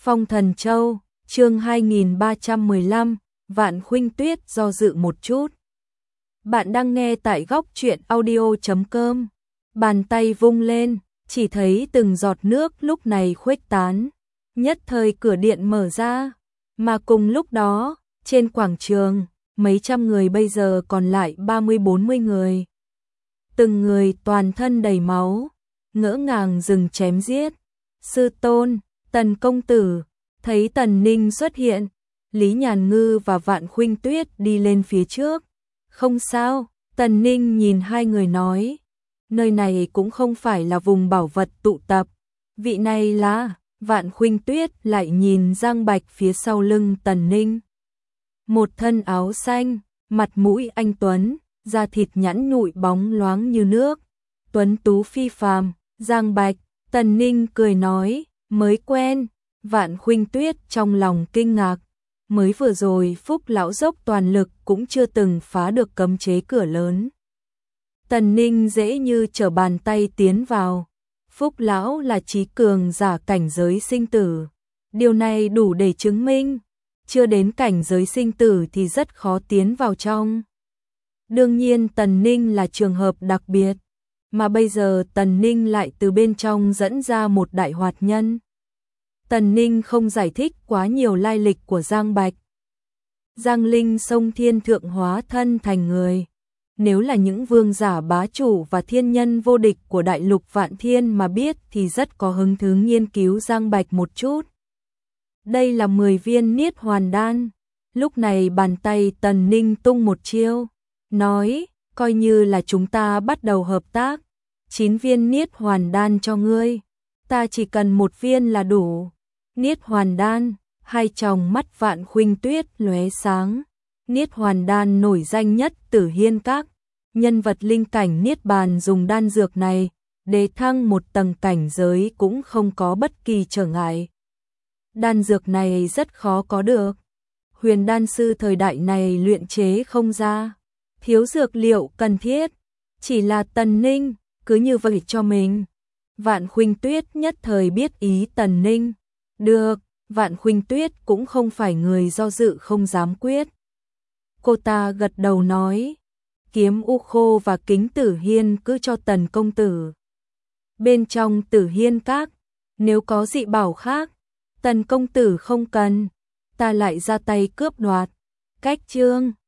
Phong Thần Châu, chương 2315, Vạn Khuynh Tuyết do dự một chút. Bạn đang nghe tại góc truyện audio.com. Bàn tay vung lên, chỉ thấy từng giọt nước lúc này khuếch tán. Nhất thời cửa điện mở ra, mà cùng lúc đó, trên quảng trường, mấy trăm người bây giờ còn lại 30-40 người. Từng người toàn thân đầy máu, ngỡ ngàng dừng chém giết. Sư tôn, Tần công tử, thấy Tần Ninh xuất hiện, Lý Nhàn Ngư và Vạn Khuynh Tuyết đi lên phía trước. Không sao, Tần Ninh nhìn hai người nói, nơi này cũng không phải là vùng bảo vật tụ tập. Vị này là, Vạn Khuynh Tuyết lại nhìn Giang Bạch phía sau lưng Tần Ninh. Một thân áo xanh, mặt mũi anh tuấn, da thịt nhẵn nhụi bóng loáng như nước, tuấn tú phi phàm. Giang Bạch, Tần Ninh cười nói, mới quen. Vạn Khuynh Tuyết trong lòng kinh ngạc, mới vừa rồi Phúc lão dốc toàn lực cũng chưa từng phá được cấm chế cửa lớn. Tần Ninh dễ như trở bàn tay tiến vào. Phúc lão là trí cường giả cảnh giới sinh tử, điều này đủ để chứng minh, chưa đến cảnh giới sinh tử thì rất khó tiến vào trong. Đương nhiên Tần Ninh là trường hợp đặc biệt, mà bây giờ Tần Ninh lại từ bên trong dẫn ra một đại hoạt nhân. Tần Ninh không giải thích quá nhiều lai lịch của Giang Bạch. Giang Linh Sông Thiên Thượng hóa thân thành người. Nếu là những vương giả bá chủ và thiên nhân vô địch của đại lục Vạn Thiên mà biết thì rất có hứng thú nghiên cứu Giang Bạch một chút. Đây là 10 viên Niết Hoàn Đan. Lúc này bàn tay Tần Ninh tung một chiêu, nói, coi như là chúng ta bắt đầu hợp tác. 9 viên Niết Hoàn Đan cho ngươi, ta chỉ cần 1 viên là đủ. Niết Hoàn Đan, hai tròng mắt Vạn Khuynh Tuyết lóe sáng. Niết Hoàn Đan nổi danh nhất Tử Hiên Các, nhân vật linh cảnh niết bàn dùng đan dược này để thăng một tầng cảnh giới cũng không có bất kỳ trở ngại. Đan dược này rất khó có được, huyền đan sư thời đại này luyện chế không ra, thiếu dược liệu cần thiết, chỉ là Tần Ninh cứ như vậy cho mình. Vạn Khuynh Tuyết nhất thời biết ý Tần Ninh. Được, Vạn Khuynh Tuyết cũng không phải người do dự không dám quyết. Cô ta gật đầu nói, kiếm u khô và kính Tử Hiên cứ cho Tần công tử. Bên trong Tử Hiên Các, nếu có dị bảo khác, Tần công tử không cần, ta lại ra tay cướp đoạt. Cách chương